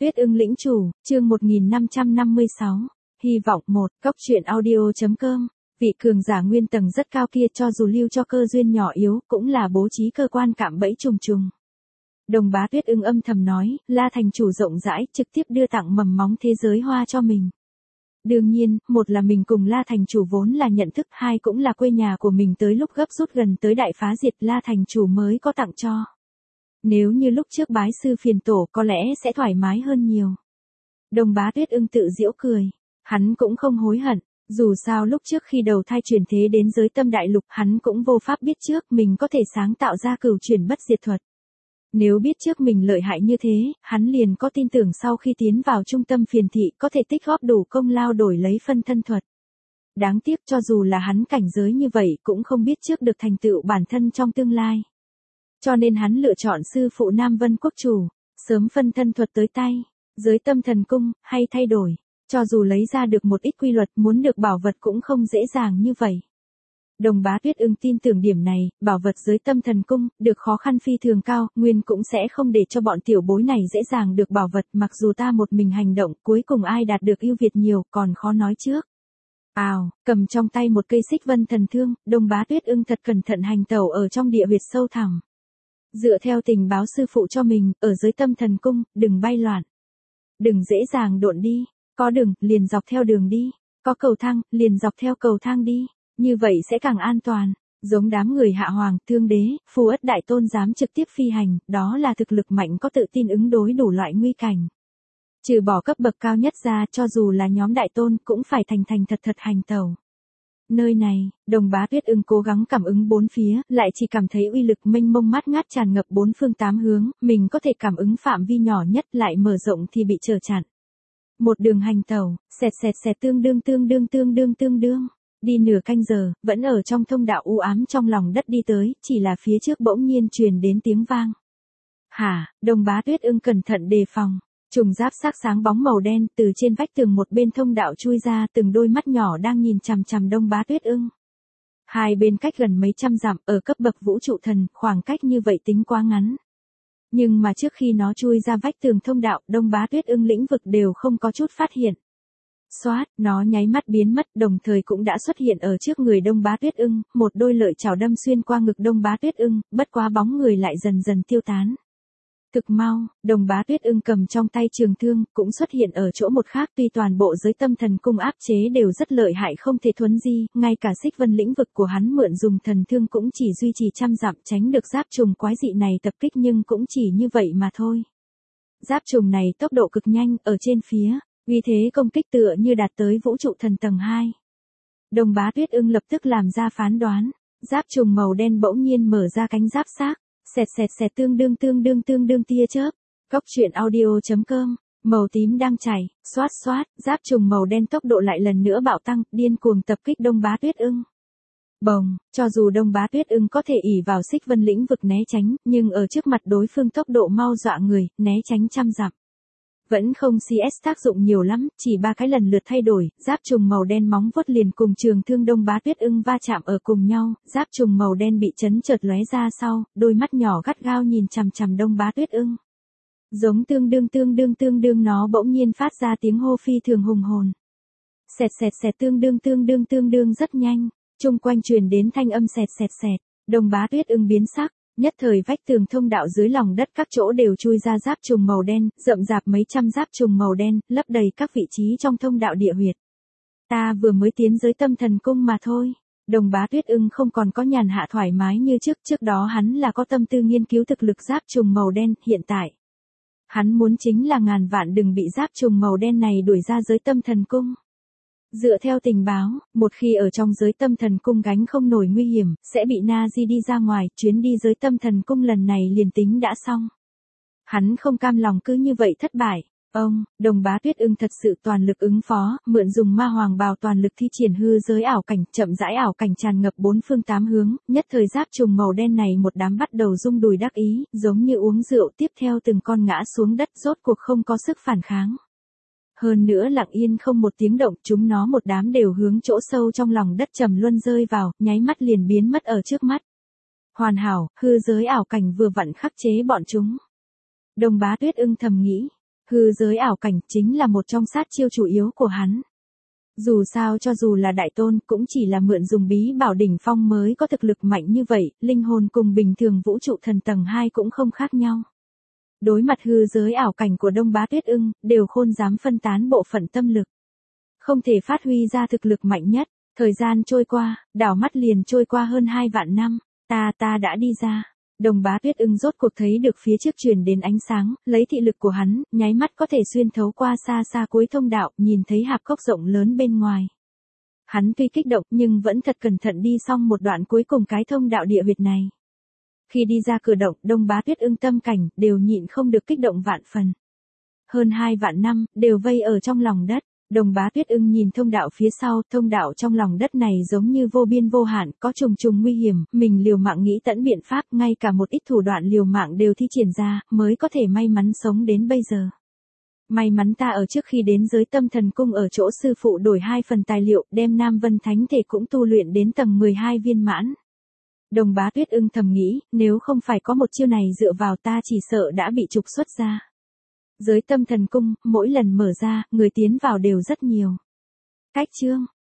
Tuyết ưng lĩnh chủ, chương 1556. Hy vọng 1, Cốc truyện audio.com. Vị cường giả nguyên tầng rất cao kia cho dù lưu cho cơ duyên nhỏ yếu, cũng là bố trí cơ quan cạm bẫy trùng trùng. Đồng Bá Tuyết ưng âm thầm nói, La thành chủ rộng rãi, trực tiếp đưa tặng mầm móng thế giới hoa cho mình. Đương nhiên, một là mình cùng La thành chủ vốn là nhận thức, hai cũng là quê nhà của mình tới lúc gấp rút gần tới đại phá diệt La thành chủ mới có tặng cho. Nếu như lúc trước bái sư phiền tổ có lẽ sẽ thoải mái hơn nhiều. Đồng Bá Tuyết ưng tự giễu cười. Hắn cũng không hối hận. Dù sao lúc trước khi đầu thai chuyển thế đến giới tâm đại lục hắn cũng vô pháp biết trước mình có thể sáng tạo ra cửu chuyển bất diệt thuật. Nếu biết trước mình lợi hại như thế, hắn liền có tin tưởng sau khi tiến vào trung tâm phiền thị có thể tích góp đủ công lao đổi lấy phân thân thuật. Đáng tiếc cho dù là hắn cảnh giới như vậy cũng không biết trước được thành tựu bản thân trong tương lai. Cho nên hắn lựa chọn sư phụ Nam Vân Quốc chủ, sớm phân thân thuật tới tay, giới tâm thần cung, hay thay đổi. Cho dù lấy ra được một ít quy luật muốn được bảo vật cũng không dễ dàng như vậy. Đồng Bá Tuyết ưng tin tưởng điểm này, bảo vật giới tâm thần cung, được khó khăn phi thường cao, nguyên cũng sẽ không để cho bọn tiểu bối này dễ dàng được bảo vật, mặc dù ta một mình hành động, cuối cùng ai đạt được ưu việt nhiều, còn khó nói trước. Cầm trong tay một cây xích vân thần thương, Đồng Bá Tuyết ưng thật cẩn thận hành tẩu ở trong địa huyệt sâu thẳm. Dựa theo tình báo sư phụ cho mình, ở giới tâm thần cung, đừng bay loạn. Đừng dễ dàng độn đi. Có đường, liền dọc theo đường đi. Có cầu thang, liền dọc theo cầu thang đi. Như vậy sẽ càng an toàn. Giống đám người hạ hoàng, thương đế, phù ất đại tôn dám trực tiếp phi hành, đó là thực lực mạnh có tự tin ứng đối đủ loại nguy cảnh. Trừ bỏ cấp bậc cao nhất ra, cho dù là nhóm đại tôn cũng phải thành thật hành tẩu. Nơi này, Đồng Bá Tuyết ưng cố gắng cảm ứng bốn phía, lại chỉ cảm thấy uy lực mênh mông mát ngát tràn ngập bốn phương tám hướng, mình có thể cảm ứng phạm vi nhỏ nhất lại mở rộng thì bị trở chặn. Một đường hành tẩu, xẹt tương đương. Đi nửa canh giờ, vẫn ở trong thông đạo u ám trong lòng đất đi tới, chỉ là phía trước bỗng nhiên truyền đến tiếng vang. Đồng Bá Tuyết ưng cẩn thận đề phòng. Trùng giáp sắc sáng bóng màu đen từ trên vách tường một bên thông đạo chui ra, từng đôi mắt nhỏ đang nhìn chằm chằm Đồng Bá Tuyết ưng. Hai bên cách gần mấy trăm dặm, ở cấp bậc vũ trụ thần, khoảng cách như vậy tính quá ngắn. Nhưng mà trước khi nó chui ra vách tường thông đạo, Đồng Bá Tuyết ưng lĩnh vực đều không có chút phát hiện. Xoát, nó nháy mắt biến mất, đồng thời cũng đã xuất hiện ở trước người Đồng Bá Tuyết ưng, một đôi lợi chảo đâm xuyên qua ngực Đồng Bá Tuyết ưng, bất quá bóng người lại dần dần tiêu tán. Thực mau, Đồng Bá Tuyết ưng cầm trong tay trường thương, cũng xuất hiện ở chỗ một khác, tuy toàn bộ giới tâm thần cung áp chế đều rất lợi hại không thể thuấn di, ngay cả xích vân lĩnh vực của hắn mượn dùng thần thương cũng chỉ duy trì trăm dặm tránh được giáp trùng quái dị này tập kích nhưng cũng chỉ như vậy mà thôi. Giáp trùng này tốc độ cực nhanh, ở trên phía, uy thế công kích tựa như đạt tới vũ trụ thần tầng 2. Đồng Bá Tuyết ưng lập tức làm ra phán đoán, giáp trùng màu đen bỗng nhiên mở ra cánh giáp xác. Xẹt tương đương tia chớp. Cốc truyện audio.com. Màu tím đang chảy, xoát, giáp trùng màu đen tốc độ lại lần nữa bạo tăng, điên cuồng tập kích Đồng Bá Tuyết ưng. Bồng, cho dù Đồng Bá Tuyết ưng có thể ỷ vào xích vân lĩnh vực né tránh, nhưng ở trước mặt đối phương tốc độ mau dọa người, né tránh trăm dặm. Vẫn không CS tác dụng nhiều lắm, chỉ 3 cái lần lượt thay đổi, giáp trùng màu đen móng vuốt liền cùng trường thương Đồng Bá Tuyết ưng va chạm ở cùng nhau, giáp trùng màu đen bị chấn chợt lóe ra sau, đôi mắt nhỏ gắt gao nhìn chằm Đồng Bá Tuyết ưng. Giống tương đương nó bỗng nhiên phát ra tiếng hô phi thường hùng hồn. Xẹt tương đương rất nhanh, chung quanh truyền đến thanh âm xẹt. Đồng Bá Tuyết ưng biến sắc. Nhất thời vách tường thông đạo dưới lòng đất các chỗ đều chui ra giáp trùng màu đen, rậm rạp mấy trăm giáp trùng màu đen, lấp đầy các vị trí trong thông đạo địa huyệt. Ta vừa mới tiến giới tâm thần cung mà thôi. Đồng Bá Tuyết ưng không còn có nhàn hạ thoải mái như trước đó hắn là có tâm tư nghiên cứu thực lực giáp trùng màu đen, hiện tại. Hắn muốn chính là ngàn vạn đừng bị giáp trùng màu đen này đuổi ra giới tâm thần cung. Dựa theo tình báo, một khi ở trong giới tâm thần cung gánh không nổi nguy hiểm, sẽ bị Nazi đi ra ngoài, chuyến đi giới tâm thần cung lần này liền tính đã xong. Hắn không cam lòng cứ như vậy thất bại. Đồng Bá Tuyết ưng thật sự toàn lực ứng phó, mượn dùng ma hoàng bào toàn lực thi triển hư giới ảo cảnh, chậm rãi ảo cảnh tràn ngập bốn phương tám hướng, nhất thời giáp trùng màu đen này một đám bắt đầu rung đùi đắc ý, giống như uống rượu tiếp theo từng con ngã xuống đất rốt cuộc không có sức phản kháng. Hơn nữa lặng yên không một tiếng động, chúng nó một đám đều hướng chỗ sâu trong lòng đất trầm luân rơi vào, nháy mắt liền biến mất ở trước mắt. Hoàn hảo, hư giới ảo cảnh vừa vặn khắc chế bọn chúng. Đồng Bá Tuyết ưng thầm nghĩ, Hư giới ảo cảnh chính là một trong sát chiêu chủ yếu của hắn. Dù sao cho dù là đại tôn cũng chỉ là mượn dùng bí bảo đỉnh phong mới có thực lực mạnh như vậy, linh hồn cùng bình thường vũ trụ thần tầng 2 cũng không khác nhau. Đối mặt hư giới ảo cảnh của Đông Bá Tuyết Ưng, đều khôn dám phân tán bộ phận tâm lực. Không thể phát huy ra thực lực mạnh nhất, thời gian trôi qua, đảo mắt liền trôi qua hơn 2 vạn năm, ta đã đi ra. Đông Bá Tuyết Ưng rốt cuộc thấy được phía trước truyền đến ánh sáng, lấy thị lực của hắn, nháy mắt có thể xuyên thấu qua xa xa cuối thông đạo, nhìn thấy hạp cốc rộng lớn bên ngoài. Hắn tuy kích động nhưng vẫn thật cẩn thận đi xong một đoạn cuối cùng cái thông đạo địa huyệt này. Khi đi ra cửa động, Đông Bá Tuyết Ưng tâm cảnh đều nhịn không được kích động vạn phần. Hơn 2 vạn năm, đều vây ở trong lòng đất. Đông Bá Tuyết Ưng nhìn thông đạo phía sau, thông đạo trong lòng đất này giống như vô biên vô hạn, có trùng trùng nguy hiểm, mình liều mạng nghĩ tận biện pháp, ngay cả một ít thủ đoạn liều mạng đều thi triển ra, mới có thể may mắn sống đến bây giờ. May mắn ta ở trước khi đến giới tâm thần cung ở chỗ sư phụ đổi 2 phần tài liệu, đem Nam Vân Thánh Thể cũng tu luyện đến tầng 12 viên mãn. Đông Bá Tuyết Ưng thầm nghĩ, nếu không phải có một chiêu này dựa vào ta chỉ sợ đã bị trục xuất ra. Giới tâm thần cung, mỗi lần mở ra, người tiến vào đều rất nhiều. Cách chương